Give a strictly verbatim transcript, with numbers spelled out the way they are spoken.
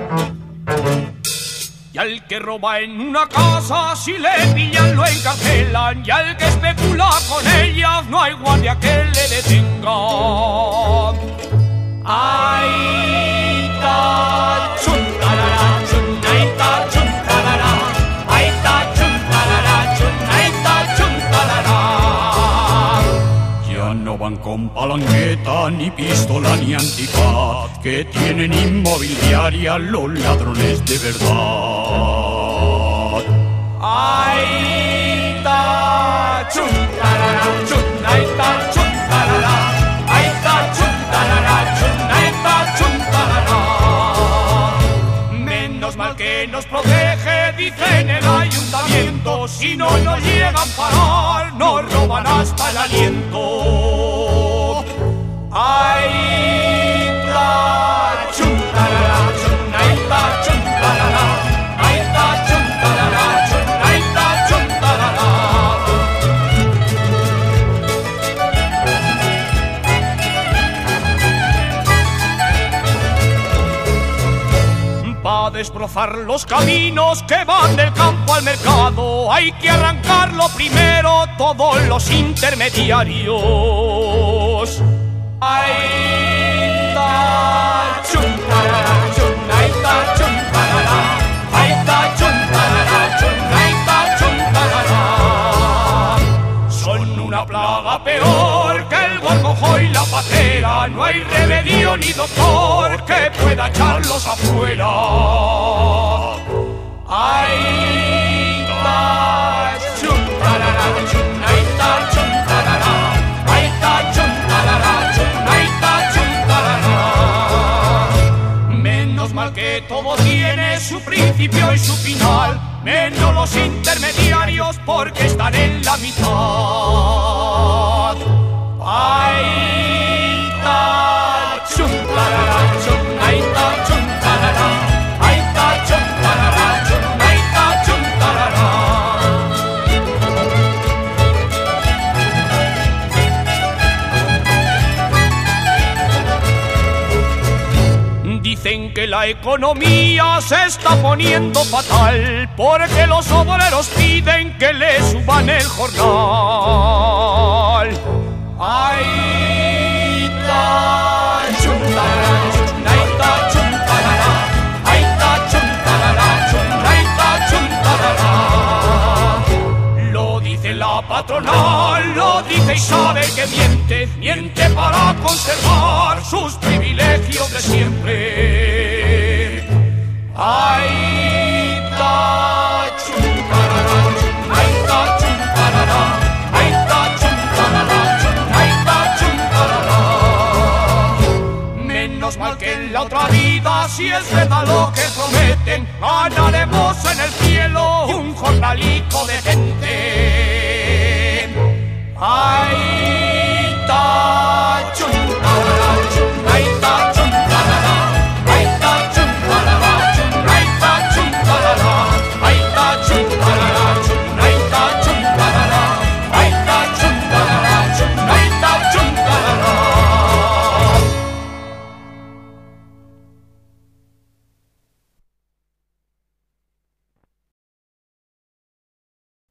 Y al que roba en una casa, si le pillan lo encarcelan. Y al que especula con ellas, no hay guardia que le detenga. Ay, ta, chun, tarara, chun, ay, ta, chun, tarara. Ay, ta, chun, tarara, chun, ay, ta, chun, tarara. Ya no van con palanqueta, ni pistola, ni antifaz, que tienen inmobiliaria los ladrones de verdad. Ay, ta, chun, tarara, chun, ay, ta, chun, tarara. Ay, ta, chun, tarara, chun, ay, ta, chun, tarara. Menos mal que nos protege, dicen el ayuntamiento. Si no nos llegan a parar, nos roban hasta el aliento. Ay, ta, chun, tarara, chun, ay, ta, chun, tarara. Ay, ta, chun, tarara, chun, ay, ta, chun, tarara. Pa' desbrozar los caminos que van del campo al mercado, hay que arrancarlo primero todos los intermediarios. Ay, ta, chun, tarara, chun, ay, ta, chun, tarara. Ay, ta, chun, tarara, chun, ay, ta, chun, tarara. Son una plaga peor que el gorgojo y la pantera. No hay remedio ni doctor que pueda echarlos afuera. Ay, ta, chun, tarara, chun, ay, ta, chun, tarara. Ay, ta, chun, tarara, chun, ay, ta, chun, tarara. Menos mal que todo tiene su principio y su final, menos los intermediarios porque están en la mitad. Ay, ta, chun, tarara, chun, ay, ta, chun, tarara. Ay, ta, chun, tarara, chun, ay, ta, chun, tarara. Dicen que la economía se está poniendo fatal porque los obreros piden que le suban el jornal. Ay, ta, chun, tarara, chun, ay, ta, chun, tarara. Ay, ta, chun, tarara, chun, ay, ta, chun, tarara. Lo dice la patronal, lo dice y sabe que miente, miente para conservar sus privilegios de siempre. Ay, ta, chun, tarara, chun, ay, ta, chun, tarara. Ay, ta, chun, tarara, chun, ay, ta, chun, tarara. Menos mal que en la otra vida, si es verdad lo que prometen, ganaremos en el cielo un jornalico de gente. Ay,